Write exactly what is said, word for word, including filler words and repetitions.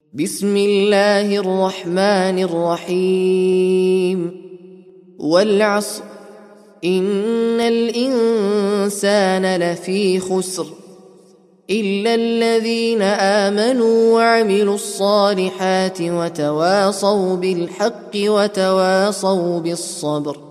بسم الله الرحمن الرحيم والعصر إن الإنسان لفي خسر إلا الذين آمنوا وعملوا الصالحات وتواصوا بالحق وتواصوا بالصبر